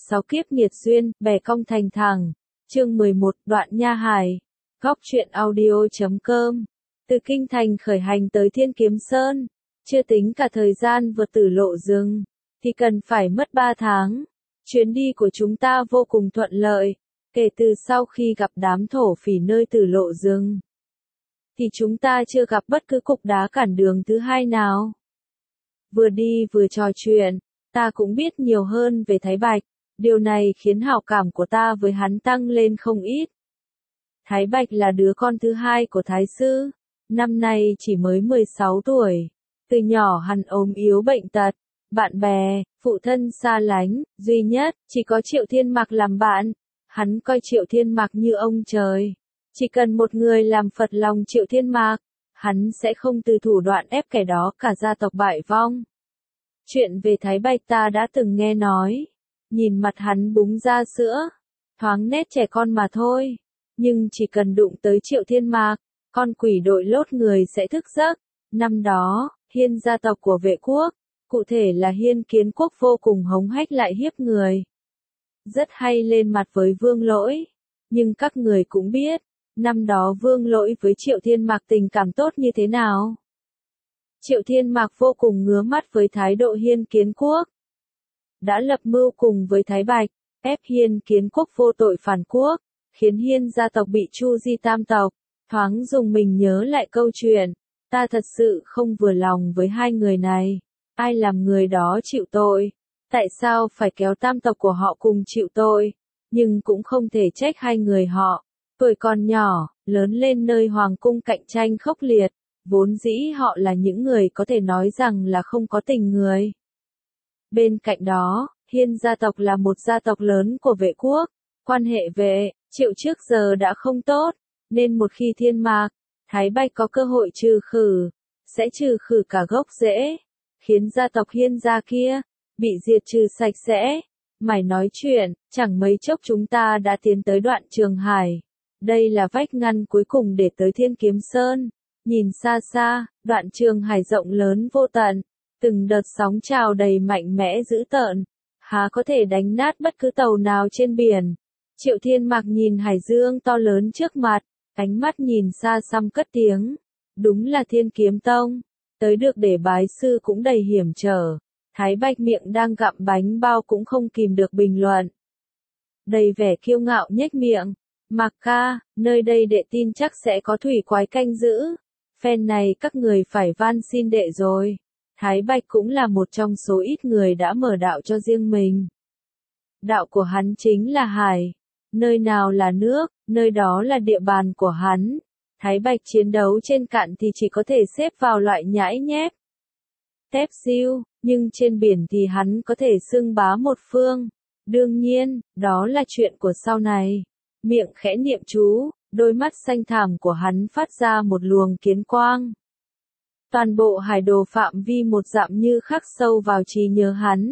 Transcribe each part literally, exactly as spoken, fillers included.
sáu kiếp nghiệt duyên, bè cong thành thẳng. Chương mười một, đoạn Nha Hải. Góc truyện audio.com. Từ Kinh Thành khởi hành tới Thiên Kiếm Sơn, chưa tính cả thời gian vượt tử lộ rừng, thì cần phải mất ba tháng. Chuyến đi của chúng ta vô cùng thuận lợi, kể từ sau khi gặp đám thổ phỉ nơi tử lộ rừng, thì chúng ta chưa gặp bất cứ cục đá cản đường thứ hai nào. Vừa đi vừa trò chuyện, ta cũng biết nhiều hơn về Thái Bạch, điều này khiến hảo cảm của ta với hắn tăng lên không ít. Thái Bạch là đứa con thứ hai của Thái Sư, năm nay chỉ mới mười sáu tuổi. Từ nhỏ hắn ốm yếu bệnh tật, bạn bè, phụ thân xa lánh, duy nhất, chỉ có Triệu Thiên Mạc làm bạn. Hắn coi Triệu Thiên Mạc như ông trời. Chỉ cần một người làm phật lòng Triệu Thiên Mạc, hắn sẽ không từ thủ đoạn ép kẻ đó cả gia tộc bại vong. Chuyện về Thái Bạch ta đã từng nghe nói. Nhìn mặt hắn búng ra sữa, thoáng nét trẻ con mà thôi. Nhưng chỉ cần đụng tới Triệu Thiên Mạc, con quỷ đội lốt người sẽ thức giấc. Năm đó, Hiên gia tộc của Vệ quốc, cụ thể là Hiên Kiến Quốc vô cùng hống hách lại hiếp người. Rất hay lên mặt với Vương Lỗi. Nhưng các người cũng biết, năm đó Vương Lỗi với Triệu Thiên Mạc tình cảm tốt như thế nào. Triệu Thiên Mạc vô cùng ngứa mắt với thái độ Hiên Kiến Quốc. Đã lập mưu cùng với Thái Bạch, ép Hiên Kiến Quốc vô tội phản quốc, khiến Hiên gia tộc bị chu di tam tộc. Thoáng dùng mình nhớ lại câu chuyện, ta thật sự không vừa lòng với hai người này. Ai làm người đó chịu tội? Tại sao phải kéo tam tộc của họ cùng chịu tội? Nhưng cũng không thể trách hai người họ. Tuổi còn nhỏ, lớn lên nơi hoàng cung cạnh tranh khốc liệt, vốn dĩ họ là những người có thể nói rằng là không có tình người. Bên cạnh đó, Hiên gia tộc là một gia tộc lớn của Vệ quốc, quan hệ Vệ, Triệu trước giờ đã không tốt, nên một khi Thiên Mạc, Thái Bạch có cơ hội trừ khử, sẽ trừ khử cả gốc rễ, khiến gia tộc Hiên gia kia bị diệt trừ sạch sẽ. Mày nói chuyện, chẳng mấy chốc chúng ta đã tiến tới đoạn Trường Hải. Đây là vách ngăn cuối cùng để tới Thiên Kiếm Sơn. Nhìn xa xa, đoạn Trường Hải rộng lớn vô tận, từng đợt sóng trào đầy mạnh mẽ dữ tợn, há có thể đánh nát bất cứ tàu nào trên biển. Triệu Thiên Mạc nhìn hải dương to lớn trước mặt, ánh mắt nhìn xa xăm cất tiếng. Đúng là Thiên Kiếm Tông, tới được để bái sư cũng đầy hiểm trở. Thái Bạch miệng đang gặm bánh bao cũng không kìm được bình luận. Đầy vẻ kiêu ngạo nhếch miệng. Mạc ca, nơi đây đệ tin chắc sẽ có thủy quái canh giữ. Phen này các người phải van xin đệ rồi. Thái Bạch cũng là một trong số ít người đã mở đạo cho riêng mình. Đạo của hắn chính là hải. Nơi nào là nước, nơi đó là địa bàn của hắn. Thái Bạch chiến đấu trên cạn thì chỉ có thể xếp vào loại nhãi nhép, tép diêu, nhưng trên biển thì hắn có thể xưng bá một phương. Đương nhiên, đó là chuyện của sau này. Miệng khẽ niệm chú, đôi mắt xanh thẳm của hắn phát ra một luồng kiến quang. Toàn bộ hải đồ phạm vi một dặm như khắc sâu vào trí nhớ hắn.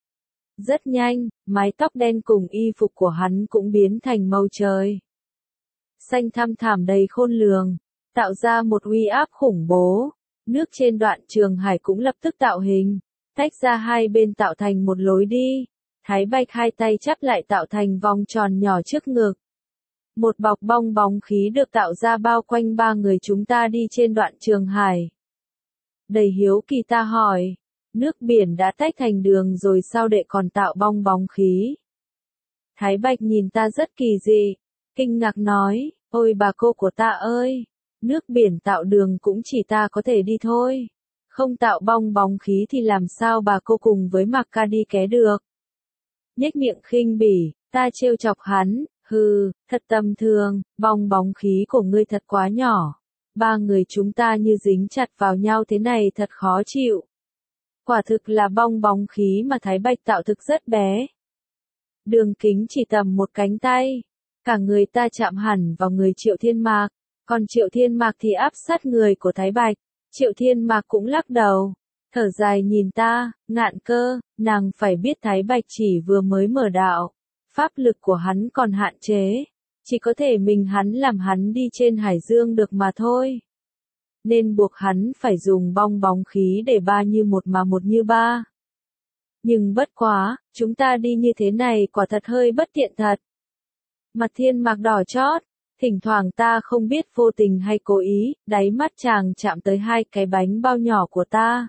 Rất nhanh, mái tóc đen cùng y phục của hắn cũng biến thành màu trời. Xanh thăm thẳm đầy khôn lường, tạo ra một uy áp khủng bố. Nước trên đoạn Trường Hải cũng lập tức tạo hình, tách ra hai bên tạo thành một lối đi. Thái Bạch hai tay chắp lại tạo thành vòng tròn nhỏ trước ngực. Một bọc bong bóng khí được tạo ra bao quanh ba người chúng ta đi trên đoạn Trường Hải. Đầy hiếu kỳ ta hỏi, nước biển đã tách thành đường rồi sao đệ còn tạo bong bóng khí? Thái Bạch nhìn ta rất kỳ dị, kinh ngạc nói, ôi bà cô của ta ơi, nước biển tạo đường cũng chỉ ta có thể đi thôi. Không tạo bong bóng khí thì làm sao bà cô cùng với Mạc ca đi ké được? Nhếch miệng khinh bỉ, ta trêu chọc hắn, hừ, thật tầm thường, bong bóng khí của ngươi thật quá nhỏ. Ba người chúng ta như dính chặt vào nhau thế này thật khó chịu. Quả thực là bong bóng khí mà Thái Bạch tạo thực rất bé. Đường kính chỉ tầm một cánh tay. Cả người ta chạm hẳn vào người Triệu Thiên Mạc, còn Triệu Thiên Mạc thì áp sát người của Thái Bạch. Triệu Thiên Mạc cũng lắc đầu, thở dài nhìn ta, Ngạn Cơ, nàng phải biết Thái Bạch chỉ vừa mới mở đạo. Pháp lực của hắn còn hạn chế, chỉ có thể mình hắn làm hắn đi trên hải dương được mà thôi. Nên buộc hắn phải dùng bong bóng khí để ba như một mà một như ba. Nhưng bất quá, chúng ta đi như thế này quả thật hơi bất tiện thật. Mặt Thiên Mạc đỏ chót, thỉnh thoảng ta không biết vô tình hay cố ý, đáy mắt chàng chạm tới hai cái bánh bao nhỏ của ta.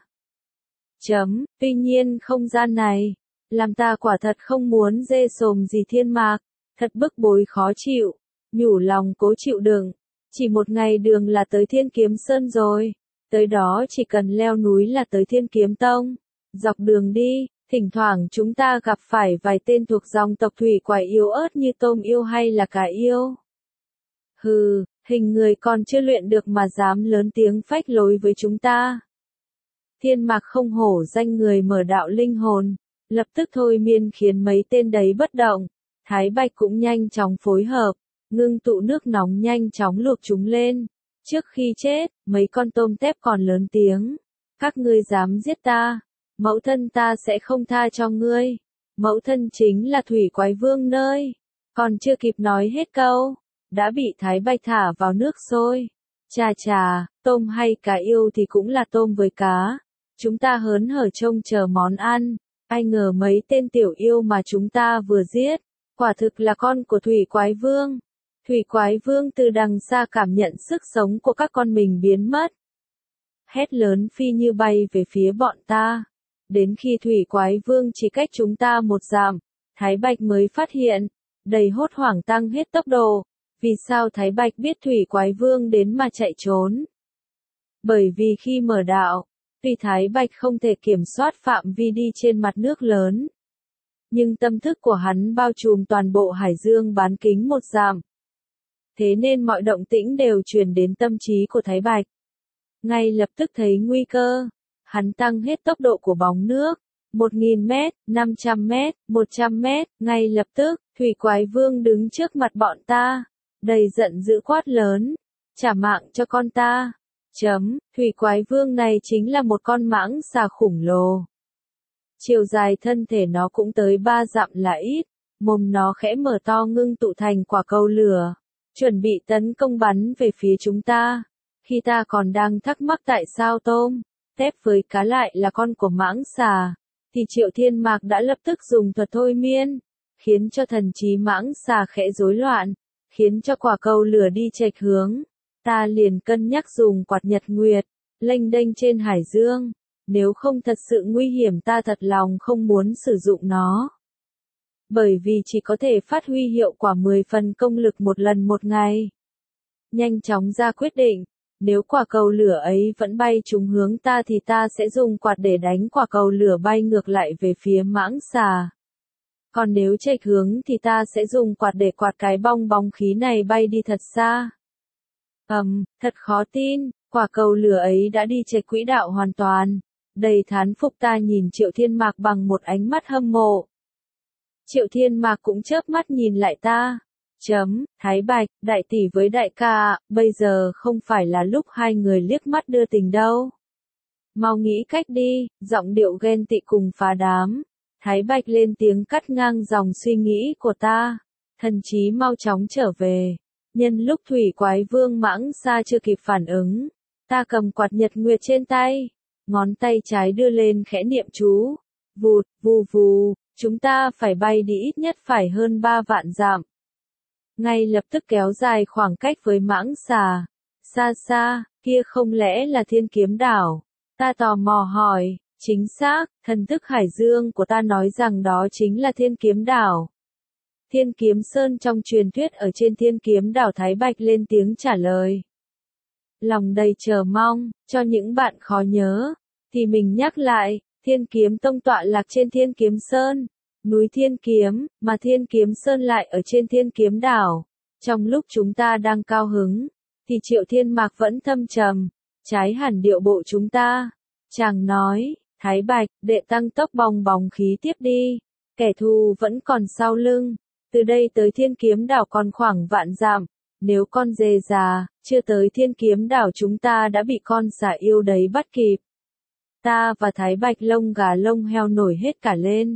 Chấm, tuy nhiên không gian này, làm ta quả thật không muốn dê sồm gì Thiên Mạc, thật bức bối khó chịu, nhủ lòng cố chịu đựng, chỉ một ngày đường là tới Thiên Kiếm Sơn rồi, tới đó chỉ cần leo núi là tới Thiên Kiếm Tông, dọc đường đi, thỉnh thoảng chúng ta gặp phải vài tên thuộc dòng tộc thủy quái yếu ớt như tôm yêu hay là cá yêu. Hừ, hình người còn chưa luyện được mà dám lớn tiếng phách lối với chúng ta. Thiên Mạc không hổ danh người mở đạo linh hồn, lập tức thôi miên khiến mấy tên đấy bất động. Thái Bạch cũng nhanh chóng phối hợp, ngưng tụ nước nóng nhanh chóng luộc chúng lên. Trước khi chết, mấy con tôm tép còn lớn tiếng. Các ngươi dám giết ta, mẫu thân ta sẽ không tha cho ngươi. Mẫu thân chính là thủy quái vương nơi. Còn chưa kịp nói hết câu, đã bị Thái Bạch thả vào nước sôi. Chà chà, tôm hay cá yêu thì cũng là tôm với cá. Chúng ta hớn hở trông chờ món ăn. Ai ngờ mấy tên tiểu yêu mà chúng ta vừa giết, quả thực là con của Thủy Quái Vương. Thủy Quái Vương từ đằng xa cảm nhận sức sống của các con mình biến mất. Hét lớn phi như bay về phía bọn ta. Đến khi Thủy Quái Vương chỉ cách chúng ta một dặm, Thái Bạch mới phát hiện, đầy hốt hoảng tăng hết tốc độ. Vì sao Thái Bạch biết Thủy Quái Vương đến mà chạy trốn? Bởi vì khi mở đạo, tuy Thái Bạch không thể kiểm soát phạm vi đi trên mặt nước lớn, nhưng tâm thức của hắn bao trùm toàn bộ hải dương bán kính một dặm. Thế nên mọi động tĩnh đều truyền đến tâm trí của Thái Bạch. Ngay lập tức thấy nguy cơ, hắn tăng hết tốc độ của bóng nước, một nghìn mét, năm trăm mét, một trăm mét, ngay lập tức, Thủy Quái Vương đứng trước mặt bọn ta, đầy giận dữ quát lớn, trả mạng cho con ta. Chấm, Thủy Quái Vương này chính là một con mãng xà khủng lồ. Chiều dài thân thể nó cũng tới ba dặm là ít, mồm nó khẽ mở to ngưng tụ thành quả cầu lửa, chuẩn bị tấn công bắn về phía chúng ta. Khi ta còn đang thắc mắc tại sao tôm, tép với cá lại là con của mãng xà, thì Triệu Thiên Mạc đã lập tức dùng thuật thôi miên, khiến cho thần trí mãng xà khẽ rối loạn, khiến cho quả cầu lửa đi chệch hướng. Ta liền cân nhắc dùng quạt nhật nguyệt, lênh đênh trên hải dương, nếu không thật sự nguy hiểm ta thật lòng không muốn sử dụng nó. Bởi vì chỉ có thể phát huy hiệu quả mười phần công lực một lần một ngày. Nhanh chóng ra quyết định, nếu quả cầu lửa ấy vẫn bay trúng hướng ta thì ta sẽ dùng quạt để đánh quả cầu lửa bay ngược lại về phía mãng xà. Còn nếu chệch hướng thì ta sẽ dùng quạt để quạt cái bong bóng khí này bay đi thật xa. Ầm, um, thật khó tin, quả cầu lửa ấy đã đi chệch quỹ đạo hoàn toàn. Đầy thán phục ta nhìn Triệu Thiên Mạc bằng một ánh mắt hâm mộ. Triệu Thiên Mạc cũng chớp mắt nhìn lại ta. Chấm, Thái Bạch, đại tỷ với đại ca, bây giờ không phải là lúc hai người liếc mắt đưa tình đâu. Mau nghĩ cách đi, giọng điệu ghen tị cùng phá đám. Thái Bạch lên tiếng cắt ngang dòng suy nghĩ của ta. Thần trí mau chóng trở về. Nhân lúc Thủy Quái Vương mãng xa chưa kịp phản ứng, ta cầm quạt nhật nguyệt trên tay, ngón tay trái đưa lên khẽ niệm chú, vụt, vù vù, chúng ta phải bay đi ít nhất phải hơn ba vạn dặm. Ngay lập tức kéo dài khoảng cách với mãng xà, xa xa, kia không lẽ là Thiên Kiếm Đảo? Ta tò mò hỏi, chính xác, thần thức hải dương của ta nói rằng đó chính là Thiên Kiếm Đảo. Thiên Kiếm Sơn trong truyền thuyết ở trên Thiên Kiếm Đảo. Thái Bạch lên tiếng trả lời. Lòng đầy chờ mong, cho những bạn khó nhớ, thì mình nhắc lại, Thiên Kiếm Tông tọa lạc trên Thiên Kiếm Sơn, núi Thiên Kiếm, mà Thiên Kiếm Sơn lại ở trên Thiên Kiếm Đảo. Trong lúc chúng ta đang cao hứng, thì Triệu Thiên Mạc vẫn thâm trầm, trái hẳn điệu bộ chúng ta. Chàng nói, Thái Bạch, đệ tăng tốc bong bóng khí tiếp đi, kẻ thù vẫn còn sau lưng. Từ đây tới Thiên Kiếm Đảo còn khoảng vạn dặm, nếu con dê già, chưa tới Thiên Kiếm Đảo chúng ta đã bị con xà yêu đấy bắt kịp. Ta và Thái Bạch lông gà lông heo nổi hết cả lên.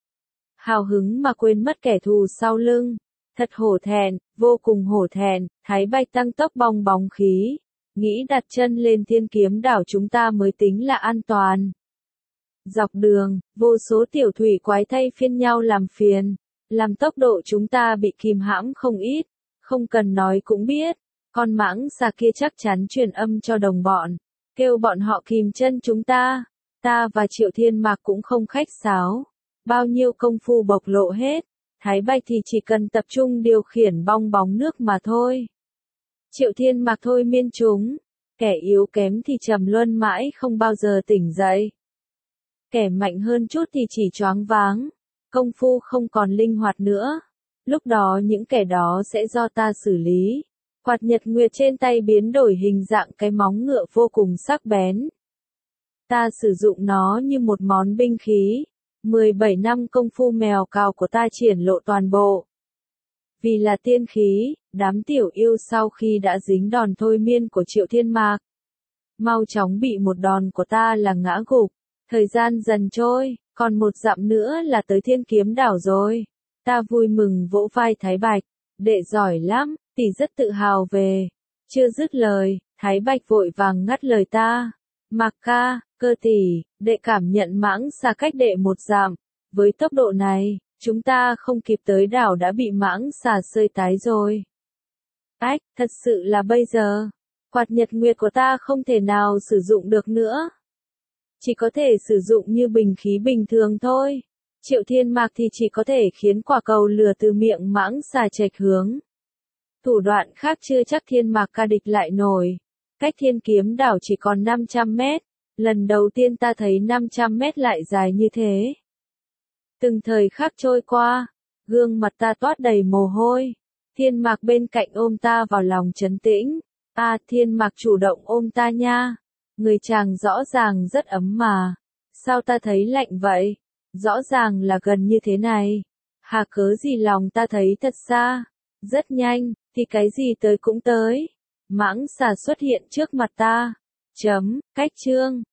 Hào hứng mà quên mất kẻ thù sau lưng. Thật hổ thẹn, vô cùng hổ thẹn, Thái Bạch tăng tốc bong bóng khí. Nghĩ đặt chân lên Thiên Kiếm Đảo chúng ta mới tính là an toàn. Dọc đường, vô số tiểu thủy quái thay phiên nhau làm phiền, làm tốc độ chúng ta bị kìm hãm không ít, không cần nói cũng biết, con mãng xà kia chắc chắn truyền âm cho đồng bọn, kêu bọn họ kìm chân chúng ta, ta và Triệu Thiên Mạc cũng không khách sáo, bao nhiêu công phu bộc lộ hết, Thái Bạch thì chỉ cần tập trung điều khiển bong bóng nước mà thôi. Triệu Thiên Mạc thôi miên chúng, kẻ yếu kém thì trầm luân mãi không bao giờ tỉnh dậy. Kẻ mạnh hơn chút thì chỉ choáng váng, công phu không còn linh hoạt nữa. Lúc đó những kẻ đó sẽ do ta xử lý. Quạt nhật nguyệt trên tay biến đổi hình dạng cái móng ngựa vô cùng sắc bén. Ta sử dụng nó như một món binh khí. mười bảy năm công phu mèo cào của ta triển lộ toàn bộ. Vì là tiên khí, đám tiểu yêu sau khi đã dính đòn thôi miên của Triệu Thiên Mạc, mau chóng bị một đòn của ta là ngã gục. Thời gian dần trôi, còn một dặm nữa là tới Thiên Kiếm Đảo rồi. Ta vui mừng vỗ vai Thái Bạch, đệ giỏi lắm, tỷ rất tự hào về. Chưa dứt lời, Thái Bạch vội vàng ngắt lời ta. Mạc ca, cơ tỷ, đệ cảm nhận mãng xà cách đệ một dặm. Với tốc độ này, chúng ta không kịp tới đảo đã bị mãng xà sơi tái rồi. Ách, thật sự là bây giờ, quạt nhật nguyệt của ta không thể nào sử dụng được nữa. Chỉ có thể sử dụng như bình khí bình thường thôi. Triệu Thiên Mạc thì chỉ có thể khiến quả cầu lửa từ miệng mãng xà chệch hướng. Thủ đoạn khác chưa chắc Thiên Mạc ca địch lại nổi. Cách Thiên Kiếm Đảo chỉ còn năm trăm mét. Lần đầu tiên ta thấy năm trăm mét lại dài như thế. Từng thời khắc trôi qua, gương mặt ta toát đầy mồ hôi. Thiên Mạc bên cạnh ôm ta vào lòng trấn tĩnh. À, Thiên Mạc chủ động ôm ta nha. Người chàng rõ ràng rất ấm mà. Sao ta thấy lạnh vậy? Rõ ràng là gần như thế này. Hà cớ gì lòng ta thấy thật xa. Rất nhanh, thì cái gì tới cũng tới. Mãng xà xuất hiện trước mặt ta. Chấm, cách chương.